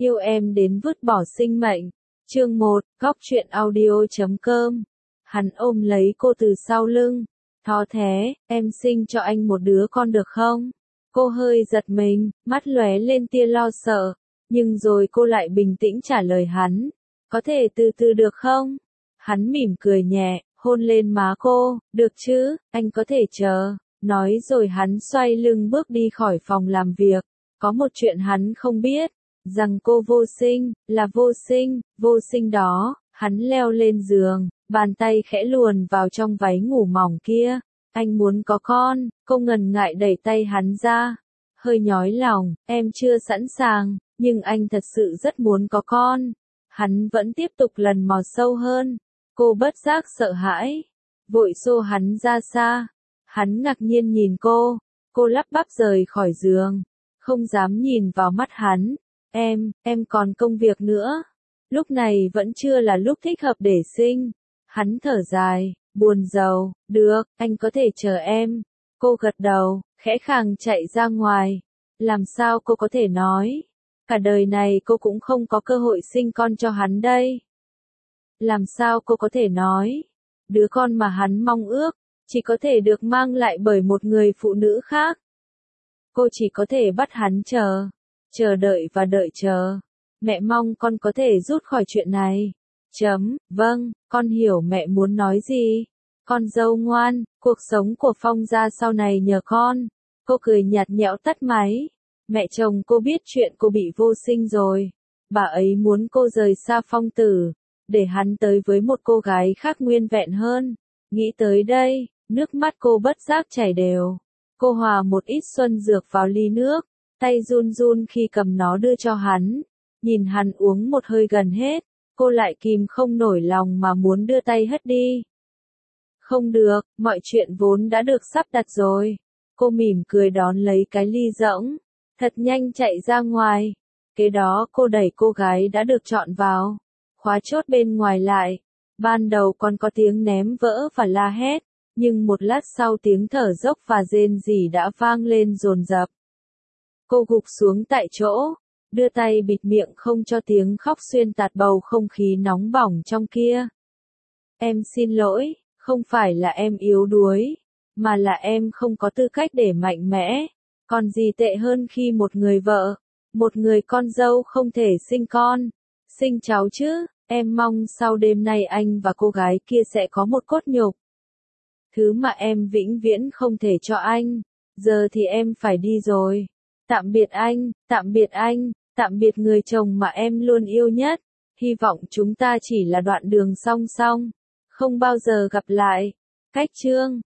Yêu em đến vứt bỏ sinh mệnh. Chương 1, góc truyện audio.com. Hắn ôm lấy cô từ sau lưng. Thó thế, em sinh cho anh một đứa con được không? Cô hơi giật mình, mắt lóe lên tia lo sợ. Nhưng rồi cô lại bình tĩnh trả lời hắn. Có thể từ từ được không? Hắn mỉm cười nhẹ, hôn lên má cô. Được chứ, anh có thể chờ. Nói rồi hắn xoay lưng bước đi khỏi phòng làm việc. Có một chuyện hắn không biết. Rằng cô vô sinh, là vô sinh đó. Hắn leo lên giường, bàn tay khẽ luồn vào trong váy ngủ mỏng kia. Anh muốn có con, cô ngần ngại đẩy tay hắn ra. Hơi nhói lòng, em chưa sẵn sàng, nhưng anh thật sự rất muốn có con. Hắn vẫn tiếp tục lần mò sâu hơn. Cô bất giác sợ hãi, vội xô hắn ra xa. Hắn ngạc nhiên nhìn cô lắp bắp rời khỏi giường, không dám nhìn vào mắt hắn. Em còn công việc nữa. Lúc này vẫn chưa là lúc thích hợp để sinh. Hắn thở dài, buồn rầu, được, anh có thể chờ em. Cô gật đầu, khẽ khàng chạy ra ngoài. Làm sao cô có thể nói? Cả đời này cô cũng không có cơ hội sinh con cho hắn đây. Làm sao cô có thể nói? Đứa con mà hắn mong ước, chỉ có thể được mang lại bởi một người phụ nữ khác. Cô chỉ có thể bắt hắn chờ đợi và đợi chờ. Mẹ mong con có thể rút khỏi chuyện này. Vâng, con hiểu mẹ muốn nói gì. Con dâu ngoan, cuộc sống của Phong gia sau này nhờ con. Cô cười nhạt nhẽo tắt máy. Mẹ chồng cô biết chuyện cô bị vô sinh rồi. Bà ấy muốn cô rời xa Phong tử, để hắn tới với một cô gái khác nguyên vẹn hơn. Nghĩ tới đây, nước mắt cô bất giác chảy đều. Cô hòa một ít xuân dược vào ly nước, tay run run khi cầm nó đưa cho hắn. Nhìn hắn uống một hơi gần hết, cô lại kìm không nổi lòng mà muốn đưa tay hất đi. Không được, mọi chuyện vốn đã được sắp đặt rồi. Cô mỉm cười đón lấy cái ly rỗng, thật nhanh chạy ra ngoài. Kế đó cô đẩy cô gái đã được chọn vào, khóa chốt bên ngoài lại. Ban đầu còn có tiếng ném vỡ và la hét, nhưng một lát sau tiếng thở dốc và rên rỉ đã vang lên dồn dập. Cô gục xuống tại chỗ, đưa tay bịt miệng không cho tiếng khóc xuyên tạc bầu không khí nóng bỏng trong kia. Em xin lỗi, không phải là em yếu đuối, mà là em không có tư cách để mạnh mẽ. Còn gì tệ hơn khi một người vợ, một người con dâu không thể sinh con, sinh cháu chứ. Em mong sau đêm nay anh và cô gái kia sẽ có một cốt nhục. Thứ mà em vĩnh viễn không thể cho anh. Giờ thì em phải đi rồi. Tạm biệt anh, tạm biệt người chồng mà em luôn yêu nhất. Hy vọng chúng ta chỉ là đoạn đường song song, không bao giờ gặp lại. Cách chương